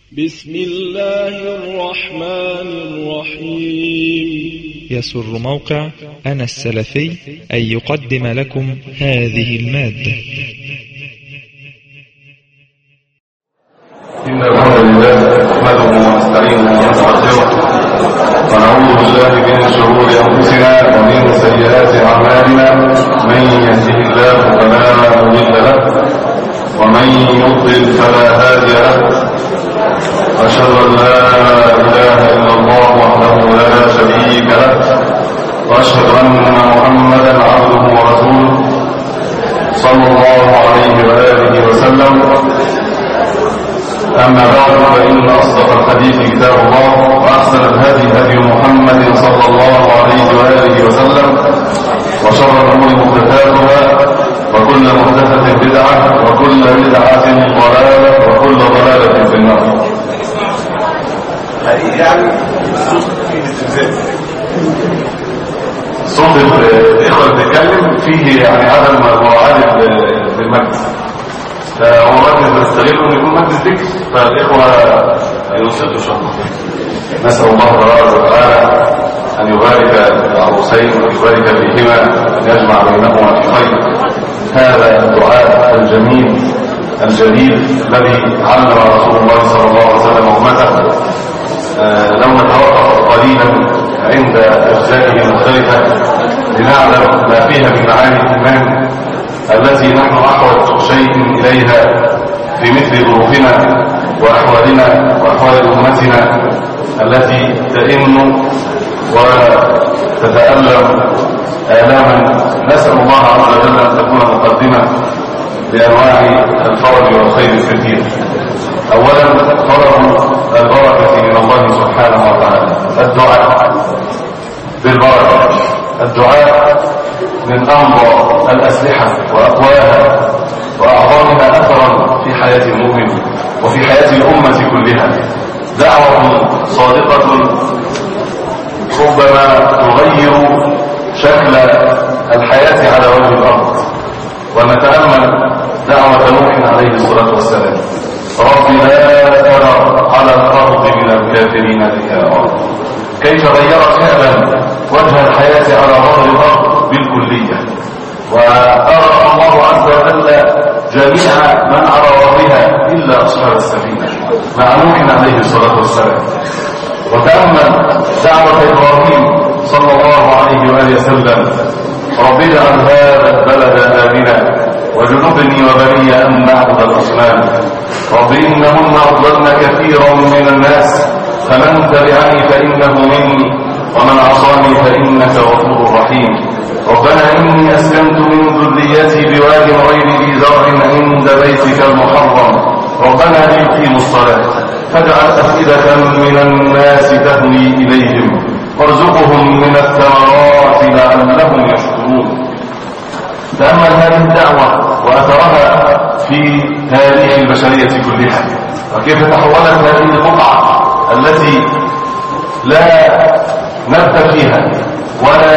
بسم الله الرحمن الرحيم. يسر موقع أنا السلفي أن يقدم لكم هذه المادة. إن الحمد لله نحمده ونستعينه ونستغفره ونعوذ بالله من شرور أنفسنا ومن سيئات أعمالنا، من يهده الله فلا مضل له ومن يضلل فلا هادي له، أشهد أن لا إله إلا الله وحده لا شريك له، وأشهد أن محمدا عبده ورسوله صلى الله عليه وآله وسلم. أما بعد، فإن أصدق الحديث كتاب الله، وأحسن الهدي هدي محمد صلى الله عليه وآله وسلم، وشر الأمور محدثاتها، وكل محدثة بدعة، وكل بدعة ضلالة، وكل ضلالة في النار. يعني صوت الإخوة اللي بتتكلم فيه يعني عدم مراعاة للمجلس، فهو مجلس بنستغله إنه يكون مجلس ذكر، فالإخوة ينصتوا إن شاء الله. نسأل الله تبارك وتعالى أن يبارك العروسين ويبارك فيهما، أن يجمع بينهما في خير. هذا الدعاء الجميل الجليل الذي علم رسول الله صلى الله عليه وسلم أمته. لو نتوقف قليلا عند أجزائه المختلفة لنعلم ما فيها من معاني الإيمان التي نحن أحوج شيء إليها في مثل ظروفنا وأحوالنا وأحوال أمتنا التي تئن وتتألم آلاما. نسأل الله عز وجل أن تكون مقدمة لأنواع الفرج والخير الكثير. أولا، طلب البركة من الله سبحانه وتعالى، الدعاء بالبركة. الدعاء من أمضى الأسلحة وأقواها وأعظمها أثرا في حياة المؤمن وفي حياة الأمة كلها. دعوة صادقة ربما تغير شكل الحياة على وجه الأرض. ونتأمل دعوة نوح عليه الصلاة والسلام: رب لا ترى على الأرض من الكافرين ديارا. كيف غيرت فعلا وجه الحياة على ظهر الأرض بالكلية، وأرى الله عز وجل جميع من على ظهرها إلا أصحاب السفينة مع نوح عليه الصلاة والسلام. وتأمل دعوة إبراهيم صلى الله عليه وآله وسلم: رب اجعل هذا البلد آمنا وجنبني وبني أن نعبد الأصنام. رب إنهن أضللن كثيرا من الناس، فمن تبعني فإنه مني ومن عصاني فإنك غفور رحيم. ربنا إني أسكنت من ذريتي بواد غير ذي زرع عند بيتك المحرم، ربنا ليقيموا الصلاة فاجعل أفئدة من الناس تهوي إليهم وارزقهم من الثمرات لعلهم يشكرون. تأمل هذه الدعوة وأثرها في تاريخ البشرية كلها، وكيف تحولت هذه البقعة التي لا نبت فيها ولا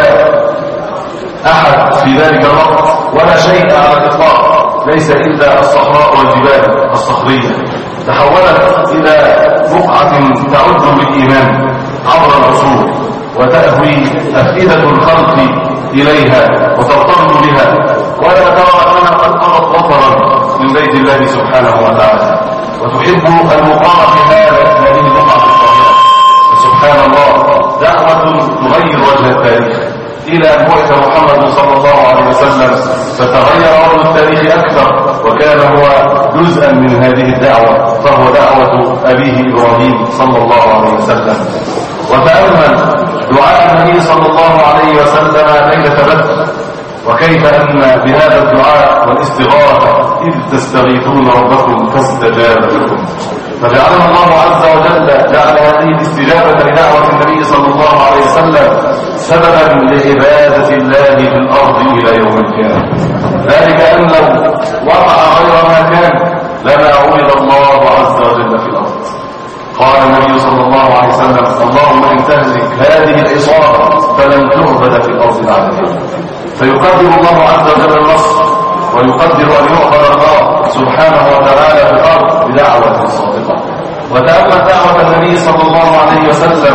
أحد في ذلك الوقت ولا شيء على الإطلاق، ليس إلا الصحراء والجبال الصخرية، تحولت إلى بقعة تعد بالإيمان عبر العصور، وتأوي أفئدة الخلق إليها وترتبط بها، ولا ترى أنها قد قضت وطرا من بيت الله سبحانه وتعالى، وتحب المقام في هذه البقعة الطاهرة. سبحان الله، دعوة تغير وجه التاريخ إلى أن بعث محمد صلى الله عليه وسلم، فتغير وجه التاريخ أكثر، وكان هو جزءا من هذه الدعوة، فهو دعوة أبيه إبراهيم صلى الله عليه وسلم. وتأمل دعاء النبي صلى الله عليه وسلم ليلة بدر، وكيف أن بهذا الدعاء والاستغاثة إذ تستغيثون ربكم فاستجاب لكم، فجعلنا الله عز وجل جعل هذه الاستجابة لدعوة النبي صلى الله عليه وسلم سببا لعبادة الله في الأرض إلى يوم القيامة. ذلك أن لو وقع غير ما كان لما عبد الله عز وجل في الأرض. قال النبي صلى الله عليه وسلم: اللهم إن تهلك هذه العصابة فلن تعبد في الأرض بعدها. فيقدر الله عز وجل النصر، ويقدر أن يعبد الله سبحانه وتعالى في الأرض بدعوة صادقة. وتأمل دعوة النبي صلى الله عليه وسلم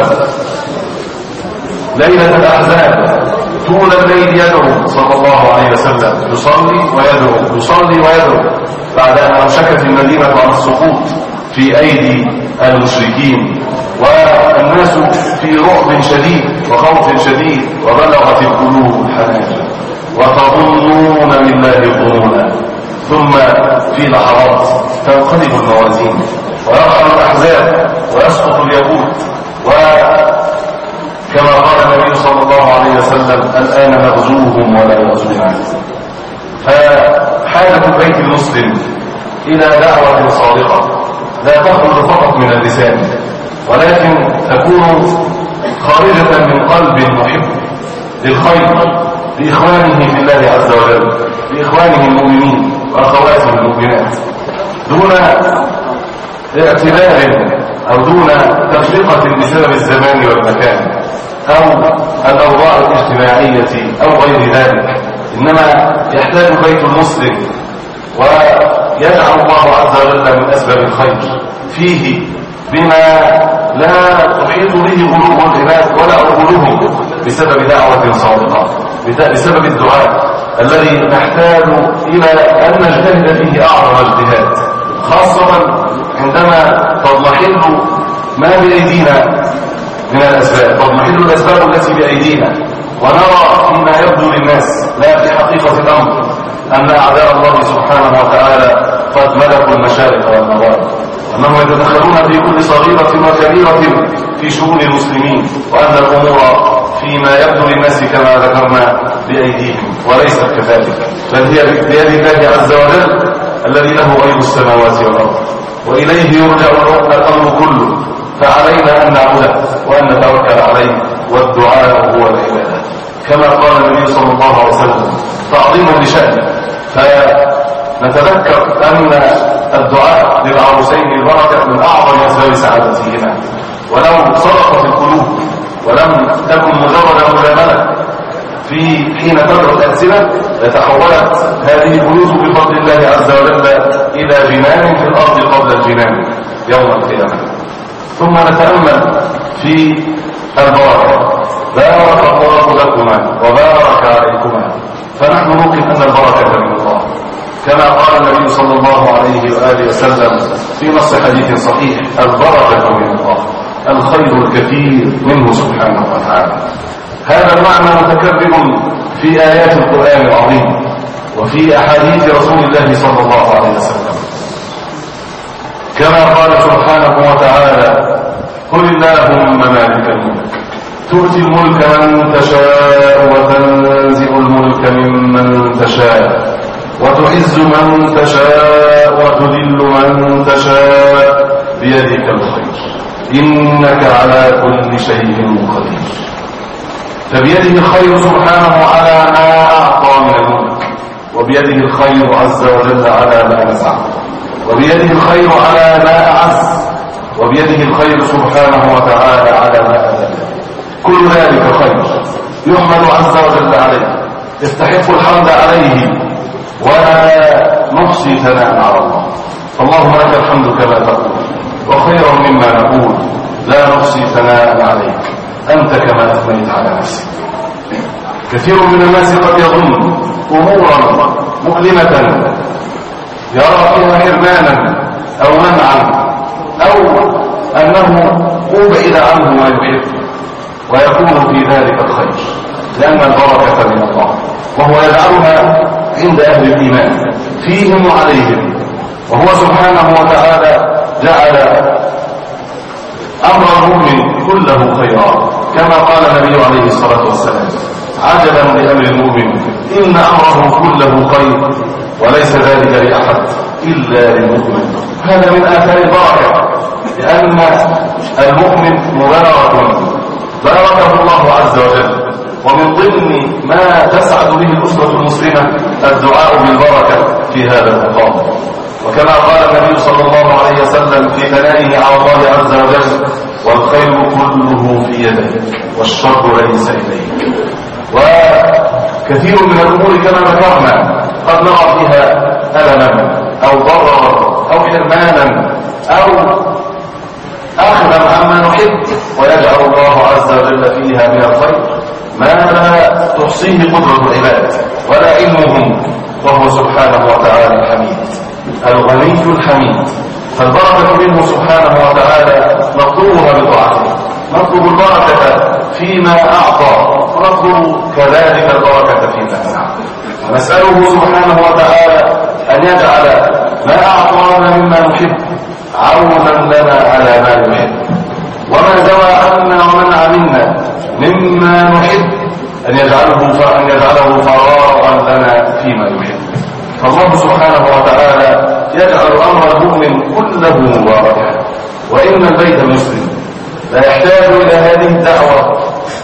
ليلة الأحزاب، طول الليل يدعو صلى الله عليه وسلم، يصلي ويدعو يصلي ويدعو، بعد أن أوشكت المدينة على السقوط في أيدي المشركين والناس في رعب شديد وخوف شديد، وبلغت القلوب الحناجر وتظنون بالله الظنونا، ثم في لحظات تنقلب الموازين ويرحل الأحزاب ويسقط اليهود، وكما قال النبي صلى الله عليه وسلم الآن نغزوهم ولا يغزوننا. فحالة البيت المسلم إلى دعوة صادقة لا تخرج فقط من اللسان، ولكن تكون خارجة من قلب محب للخير لإخوانه في الله عز وجل، لإخوانه المؤمنين وأخواته المؤمنات، دون اعتبار أو دون تفرقة بسبب الزمان والمكان أو الأوضاع الاجتماعية أو غير ذلك، إنما يحتاج بيت المسلم ويجعل الله عز وجل من أسباب الخير فيه بما لا تحيط به قلوب العباد ولا عقولهم بسبب دعوة صادقة، بسبب الدعاء الذي نحتاج إلى أن نجتهد فيه أعظم اجتهاد، خاصة عندما تضمحل ما بأيدينا من الأسباب، تضمحل الأسباب التي بأيدينا، ونرى فيما يبدو للناس لا في حقيقة الأمر أن أعداء الله سبحانه وتعالى قد ملكوا المشارق والمغارب، أنهم يتدخلون في كل صغيرة وكبيرة في شؤون المسلمين، وأن الأمور فيما يبدو للناس كما ذكرنا بأيديهم، وليست كذلك، بل هي بيد الله عز وجل الذي له غيب السماوات والأرض، وإليه يرجع الأمر كله، فعلينا أن نعبده وأن نتوكل عليه، والدعاء هو العبادة كما قال النبي صلى الله عليه وسلم تعظيما لشأنه. فنتذكر أن الدعاء للعروسين البركة من أعظم أسباب سعادتهما، ولو صدقت القلوب ولم تكن مجرد مجاملة في حين تدعو الألسنة لتحولت هذه البيوت بفضل الله عز وجل إلى جنان في الأرض قبل الجنان يوم القيامة. ثم نتأمل في البركة، بارك الله لكما وبارك عليكما، فنحن نوقن أن البركة من الله كما قال النبي صلى الله عليه وآله وسلم في نص حديث صحيح البركة من الله، الخير الكثير منه سبحانه وتعالى. هذا المعنى متكرر في آيات القرآن العظيم وفي أحاديث رسول الله صلى الله عليه وسلم، كما قال سبحانه وتعالى قل اللهم مالك الملك تؤتي الملك من تشاء وتنزع الملك ممن تشاء وتعز من تشاء وتذل من تشاء بيدك الخير إنك على كل شيء قدير. فبيده الخير سبحانه على ما أعطى من الملك، وبيده الخير عز وجل على ما نزع، وبيده الخير على ما أعز، وبيده الخير سبحانه وتعالى على ما أذل. كل ذلك خير يحمد عز وجل عليه، يستحق الحمد عليه، ولا نحصي ثناء على الله. اللهم لك الحمد كما تقول وخيرا مما نقول، لا نحصي ثناء عليك أنت كما أثنيت على نفسك. كثير من الناس قد يظن أمورا مؤلمة يرى فيها حرمانا أو منعا أو أنه أبعد عنه ما يحب، ويكون في ذلك الخير لأن البركة من الله، وهو يجعلها عند أهل الإيمان فيهم وعليهم. وهو سبحانه وتعالى جعل أمر المؤمن كله خيرا، كما قال النبي عليه الصلاة والسلام عجبا لأمر المؤمن إن أمره كله خير وليس ذلك لأحد إلا للمؤمن. هذا من آثار البركة، لأن المؤمن مبارك باركه الله عز وجل، ومن ضمن ما تسعد به الأسرة المسلمة الدعاء بالبركة في هذا المقام. وكما قال النبي صلى الله عليه وسلم في ثنائه على الله عز وجل والخير كله في يديك والشر ليس إليك. وكثير من الأمور كما ذكرنا قد نرى فيها ألما أو ضررا أو حرمانا أو وجل فيها من الخير ما لا تحصيه قدرة العباد ولا علمهم، وهو سبحانه وتعالى الحميد الغني الحميد. فالبركة منه سبحانه وتعالى نطلبها بطاعته، نطلب البركة فيما أعطى، ونطلب كذلك البركة فيما منع، ونسأله سبحانه وتعالى أن يجعل ما أعطانا مما نحب عونا لنا على ما نحب، وما زوى عنا ومنع منا مما نحب أن يجعله فراغا لنا فيما يحب. فالله سبحانه وتعالى يجعل أمر المؤمن كله مباركا. وإن البيت المسلم لا يحتاج إلى هذه الدعوة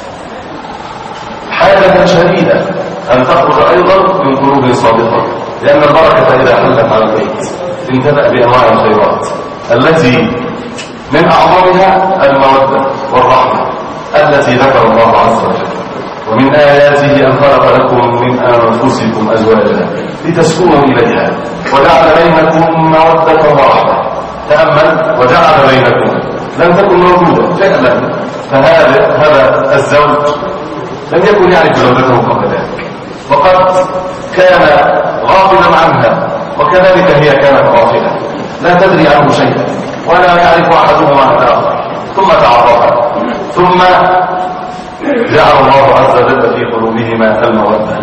حاجة شديدة أن تخرج أيضا من قلوب صادقة، لأن البركة إذا حلت على البيت انتبأ بأنواع الخيرات التي من أعظمها المودة والرحمة التي ذكر الله عز وجل. ومن آياته أن خلق لكم من أنفسكم أزواجا لتسكنوا إليها وجعل بينكم مودة ورحمة. تأمل، وجعل بينكم لم تكن موجودة فعلا، فهذا الزوج لم يكن يعرف زوجته قبل ذلك، وقد كان غافلا عنها، وكذلك هي كانت غافلة لا تدري عنه شيئا ولا يعرف أحدهما عن الآخر، ثم تعرفا، ثم جعل الله عز وجل في قلوبهما المودة،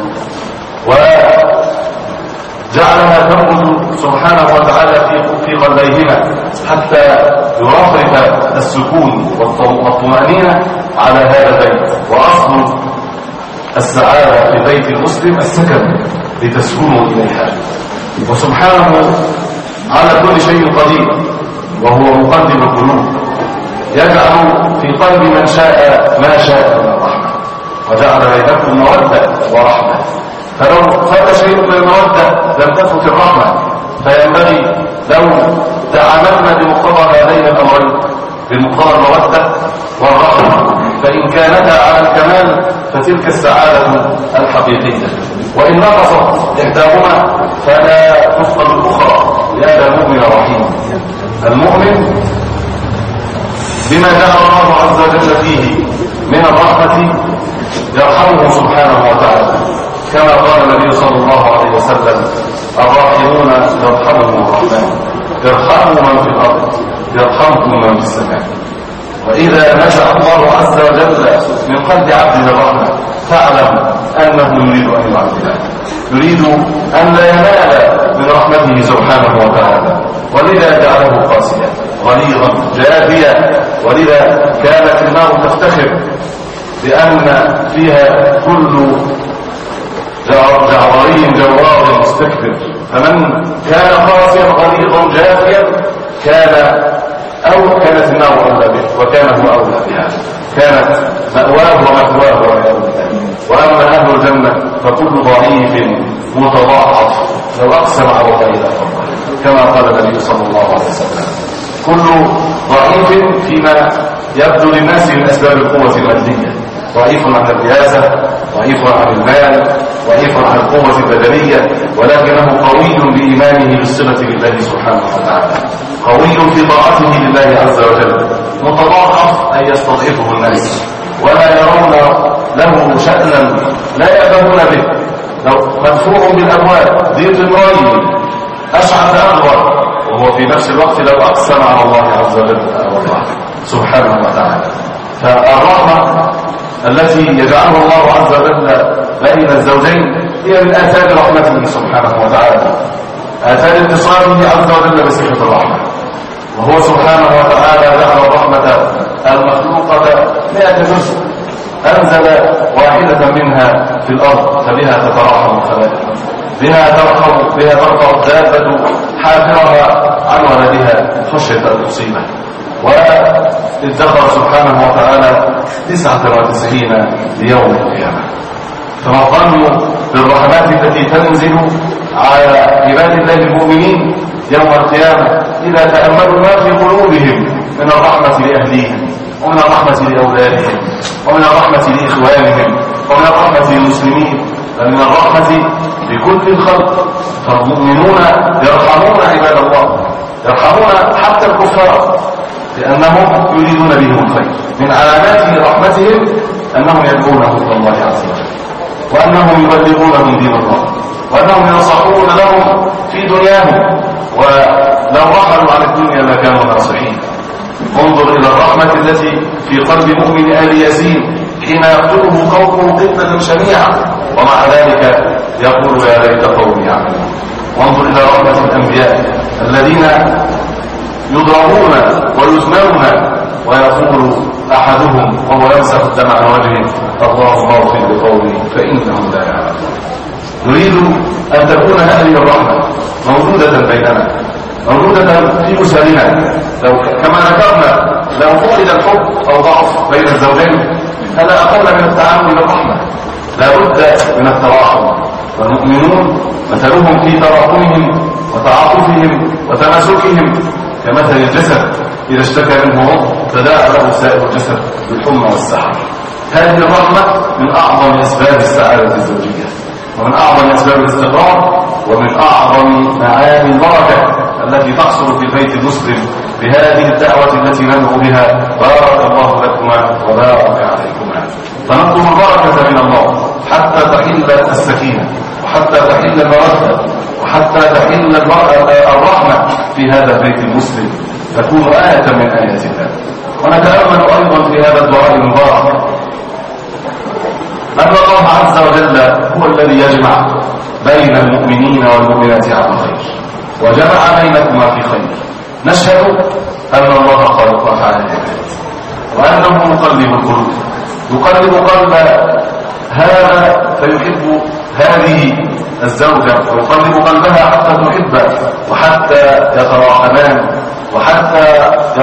وجعلها تنبت سبحانه وتعالى في قلبيهما حتى يرافق السكون والطمأنينة على هذا البيت. وأصل السعادة في بيت المسلم السكن لتسكنوا إليها. وسبحانه على كل شيء قدير، وهو مقدم القلوب، يجعل في قلب من شاء ما شاء من الرحمة، وجعل بينكم مودة ورحمة. فلو فات شيء من المودة لم تفت الرحمة، فينبغي لو تعاملنا بمقتضى هذين الأمرين، بمقتضى المودة والرحمة، فإن كانتا على الكمال فتلك السعادة الحقيقية، وإن نقصت إحداهما فلا تفقد الأخرى، لأن المؤمن رحيم. المؤمن بما جعل الله عز وجل فيه من الرحمة يرحمه سبحانه وتعالى، كما قال النبي صلى الله عليه وسلم: الراحمون يرحمهم الرحمن، ارحموا من في الأرض يرحمكم من في السماء. وإذا نزع الله عز وجل من قلب عبده الرحمة فاعلم أنه يريد أن يعذبه، يريد أن لا ينال من رحمته سبحانه وتعالى، ولذا جعله قاسيا غليظا جافيا. ولذا كانت النار تفتخر بأن فيها كل جعبري جوار مستكبر، فمن كان قاسيا غليظا جافيا كانت النار أولى به، وكان هو أولى بها، كانت مأواه ومثواه والعياذ بالله. وأما أهل الجنة فكل ضعيف متضاعف لو أقسم على الله لأفضل، كما قال النبي صلى الله عليه وسلم: كل ضعيف فيما يبدو للناس من أسباب القوة المادية، ضعيف عن الرياسة، ضعيف عن المال، ضعيف عن القوة البدنية، ولكنه قوي بإيمانه بالصلة بالله سبحانه وتعالى، قوي في طاعته لله عز وجل، متضاعف أن يستضعفه الناس ولا يرون له شأنا لا يأبهون به. لو مدفوع بالأموال ذي طمرين أشعث أغبر، وهو في نفس الوقت لو أقسم على الله عز وجل سبحانه وتعالى. فالرحمة التي يجعلها الله عز وجل بين الزوجين هي من آثار رحمته سبحانه وتعالى، آثار اتصاله عز وجل بصفة الرحمة. وهو سبحانه وتعالى جعل الرحمة المخلوقة 100 جزء، أنزل واحدة منها في الأرض فبها تتراحم الخلائق، بها ترفع الدابة حافرها عن ولدها خشية أن تصيبه. وادخر سبحانه وتعالى 99 ليوم القيامة. فما الظن بالرحمات التي تنزل على عباد الله المؤمنين يوم القيامة إذا تأملوا ما في قلوبهم من الرحمة لأهليهم، ومن الرحمة لأولادهم، ومن الرحمة لإخوانهم، ومن الرحمة للمسلمين، ومن الرحمة لكل الخلق. فالمؤمنون يرحمون عباد الله، يرحمون حتى الكفار، لأنهم يريدون بهم الخير. من علامات رحمتهم أنهم يدعونه إلى الله عز وجل، وأنهم يبلغونهم دين الله، وأنهم ينصحون لهم في دنياهم، ولو رحلوا عن الدنيا ما كانوا ناصحين. انظر إلى الرحمة التي في قلب مؤمن آل ياسين حين يقتله قومه قتلا شنيعا، ومع ذلك يقول يا ليت قومي يعلمون. وانظر إلى رحمة الأنبياء الذين يضربون ويزنون ويقول أحدهم وهو يمسح الدمع عن وجهه اللهم اغفر لقومي فإنهم لا يعلمون. نريد أن تكون هذه الرحمة موجودة بيننا، موجودة في أسرنا. كما ذكرنا لو فقد الحب أو ضعف بين الزوجين فلا أقل من التعامل بالرحمة، لا بد من التراحم. والمؤمنون مثلهم في تراحمهم وتعاطفهم وتماسكهم كمثل الجسد إذا اشتكى منه عضو تداعى له سائر الجسد بالحمى والسحر. هذه الرحمة من أعظم أسباب السعادة الزوجية، ومن أعظم أسباب الاستقرار، ومن أعظم معاني البركة التي تحصل في البيت المسلم بهذه الدعوة التي ندعو بها بارك الله لكما وبارك عليكما. فنطلب البركة من الله حتى تحل السكينة، وحتى تحل المودة، وحتى تحل الرحمة في هذا البيت المسلم، تكون آية من آيات الله. ونتأمل أيضا في هذا الدعاء المبارك أن الله عز وجل هو الذي يجمع بين المؤمنين والمؤمنات على خير، وجمع بينكما في خير. نشهد أن الله خالق أفعال العباد، وأنه مقلب القلوب، يقلب قلب هذا فيحب هذه الزوجة، ويقلب قلبها حتى تحبه، وحتى يتراحمان، وحتى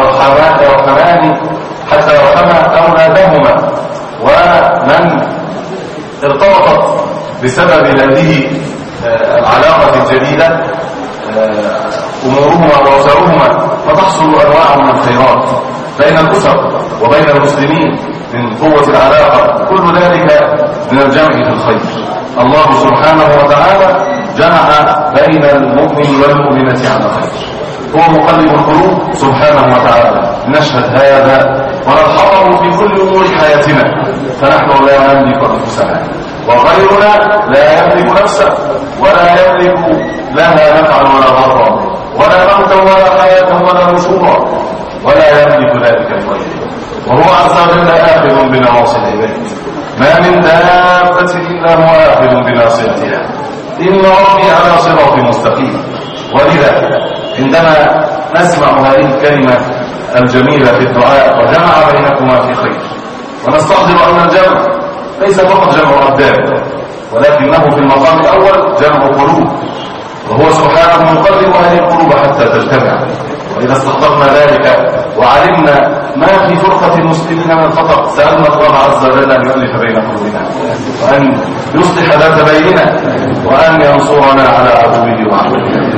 يرحمان حتى يرحما أولادهما. ومن ارتبطت بسبب هذه العلاقة الجديدة أمورهما وأسرهما فتحصل أنواع من الخيرات بين الأسر وبين المسلمين من قوة العلاقة، كل ذلك من الجمع في الخير. الله سبحانه وتعالى جمع بين المؤمن والمؤمنة على خير، هو مقلب القلوب سبحانه وتعالى. نشهد هذا ونلحظه في كل أمور حياتنا، فنحن لا نملك أنفسنا، وغيرنا لا يملك نفسه، ولا يملك لها نفعا ولا ضرا، ولا موتا ولا حياة ولا نشورا، ولا يملك ذلك لغيره، وهو عز وجل آخذ بنواصي العباد. ما من دابة إلا هو آخذ بناصيتها، إن ربي على صراط مستقيم. ولذا عندما نسمع هذه الكلمة الجميلة في الدعاء وجمع بينكما في خير، ونستحضر أن الجمع ليس فقط جمع أبدان، ولكنه في المقام الأول جمع قلوب، وهو سبحانه يقلب هذه القلوب حتى تجتمع. وإذا استحضرنا ذلك وعلمنا ما في فرقة المسلمين من الخطأ، سألنا الله عز وجل أن يؤلف بين قلوبنا، وأن يصلح ذات بيننا، وأن ينصرنا على عدوه وعدوه.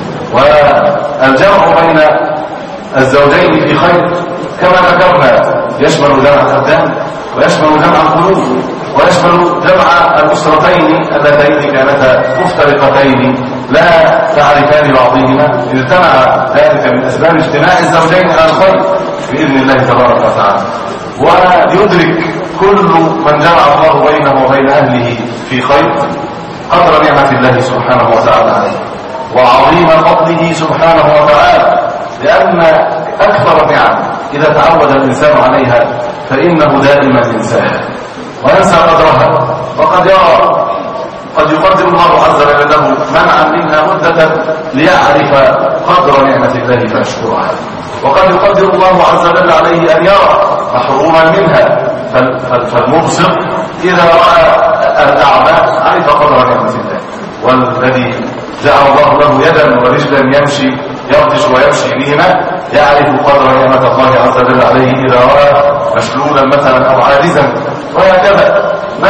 والجمع بين الزوجين في خير كما ذكرنا يشمل جمع الأبدان، ويشمل جمع القلوب، ويشمل جمع الأسرتين اللتين كانتا مفترقتين لا تعرفان بعضهما، اجتمع ذلك من أسباب اجتماع الزوجين على الخير بإذن الله تبارك وتعالى. ويدرك كل من جمع الله بينه وبين أهله في خير قدر نعمة الله سبحانه وتعالى عليه، وعظيم فضله سبحانه وتعالى، لأن أكثر النعم إذا تعود الإنسان عليها فإنه دائما ينساها وينسى قدرها. وقد يرى قد يقدر الله عز وجل له منعا منها مدة ليعرف قدر نعمة الله فيشكرها، وقد يقدر الله عز وجل عليه أن يرى محروما منها، فالمبصر إذا رأى الأعمى عرف قدر نعمة الله. والذي جعل الله له يدا ورجلا يرتش ويمشي بهما يعرف قدر نعمة الله عز وجل عليه إذا رأى مشلولا مثلا أو عاجزا. وهكذا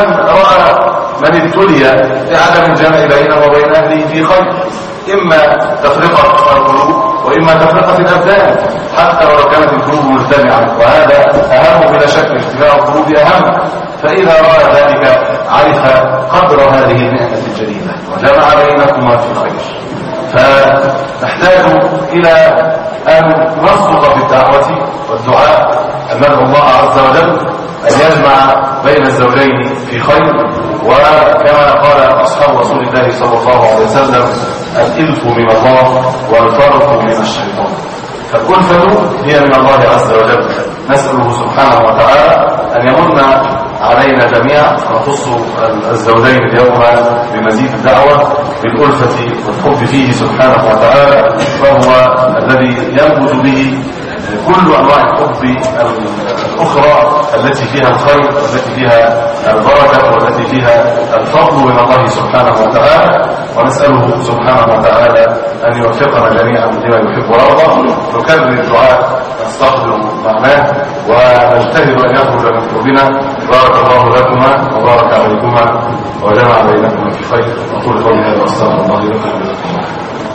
من ابتلي بعدم الجمع بينه وبين أهله في خير، إما تفرقة القلوب وإما تفرقة الأبدان، حتى ولو كانت القلوب مجتمعة، وهذا أهم بلا شك، اجتماع القلوب أهم. فإذا رأى ذلك عرف قدر هذه النعمة الجليلة وجمع بينكما في خير. فنحتاج إلى أن نصدق في الدعوة والدعاء، أن ندعو الله عز وجل أن يجمع بين الزوجين في خير. وكما قال أصحاب رسول الله صلى الله عليه وسلم: الإلف من الله والفرق من الشيطان. فالألفة هي من الله عز وجل، نسأله سبحانه وتعالى أن يمن علينا جميعا، ونخص الزوجين اليوم بمزيد الدعوة بالألفة والحب فيه سبحانه وتعالى، فهو الذي ينبت به كل أنواع الحب الأخرى التي فيها الخير والتي فيها البركة والتي فيها الفضل من الله سبحانه وتعالى. ونسأله سبحانه وتعالى أن يوفقنا جميعا لما يحب ويرضى. نكرر الدعاء، نستقبل معناه، ونجتهد أن يخرج من قلوبنا. بارك الله لكما وبارك عليكما وجمع بينكما في خير. أقول قولي هذا واستغفر الله لكم.